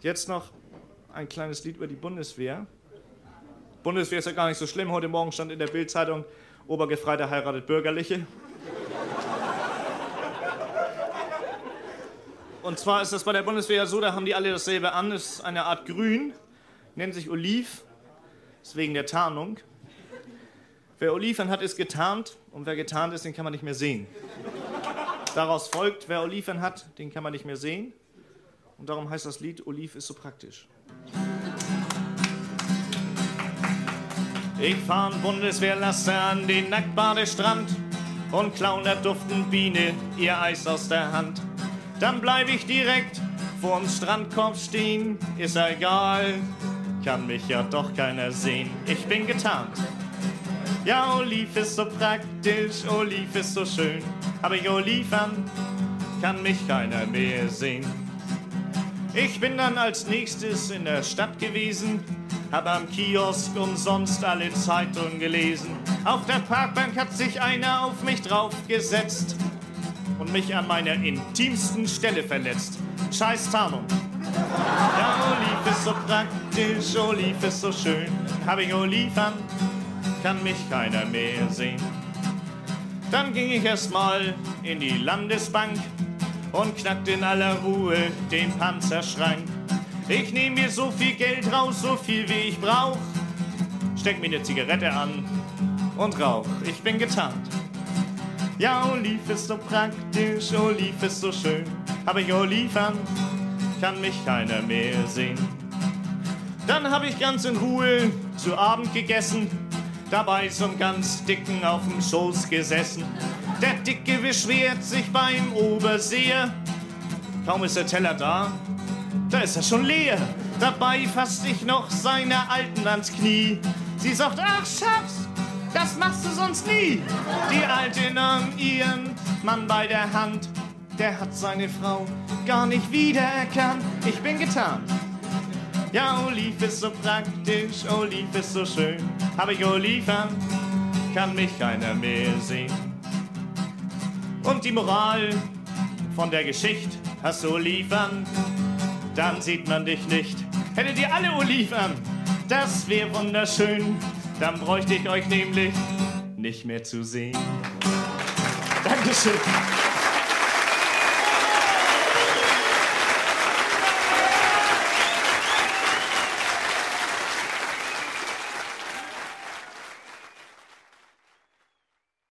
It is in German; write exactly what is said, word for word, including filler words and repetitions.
Jetzt noch ein kleines Lied über die Bundeswehr. Bundeswehr ist ja gar nicht so schlimm. Heute Morgen stand in der Bild-Zeitung, Obergefreiter heiratet Bürgerliche. Und zwar ist das bei der Bundeswehr ja so, da haben die alle dasselbe an. Es ist eine Art Grün, nennt sich Oliv, ist wegen der Tarnung. Wer Oliv hat, ist getarnt, und wer getarnt ist, den kann man nicht mehr sehen. Daraus folgt, wer Oliv hat, den kann man nicht mehr sehen. Und darum heißt das Lied, Oliv ist so praktisch. Ich fahr einen Bundeswehrlaster an den Nacktbadestrand und klauen der duften Biene ihr Eis aus der Hand. Dann bleib ich direkt vorm Strandkorb stehen, ist ja egal, kann mich ja doch keiner sehen. Ich bin getarnt. Ja, Oliv ist so praktisch, Oliv ist so schön. Hab ich Oliv an, kann mich keiner mehr sehen. Ich bin dann als nächstes in der Stadt gewesen, hab am Kiosk umsonst alle Zeitungen gelesen. Auf der Parkbank hat sich einer auf mich draufgesetzt und mich an meiner intimsten Stelle verletzt. Scheiß Tarnung. Ja, Oliv ist so praktisch, Oliv ist so schön. Hab ich Oliv an, kann mich keiner mehr sehen. Dann ging ich erstmal in die Landesbank und knackte in aller Ruhe den Panzerschrank. Ich nehm mir so viel Geld raus, so viel wie ich brauch, steck mir ne Zigarette an und rauch. Ich bin getarnt. Ja, Oliv ist so praktisch, Oliv ist so schön. Hab ich Oliv an, kann mich keiner mehr sehen. Dann hab ich ganz in Ruhe zu Abend gegessen, dabei so'n ganz Dicken auf dem Schoß gesessen. Der Dicke beschwert sich beim Oberseher. Kaum ist der Teller da, da ist er schon leer. Dabei fasst ich noch seiner Alten ans Knie. Sie sagt, ach Schatz, das machst du sonst nie. Die Alte nahm ihren Mann bei der Hand. Der hat seine Frau gar nicht wiedererkannt. Ich bin getarnt. Ja, Oliv ist so praktisch, Oliv ist so schön. Hab ich Oliv an, kann mich keiner mehr sehen. Und die Moral von der Geschichte, hast du Oliv an, dann sieht man dich nicht. Hättet ihr alle Oliv an, das wär wunderschön. Dann bräuchte ich euch nämlich nicht mehr zu sehen. Dankeschön.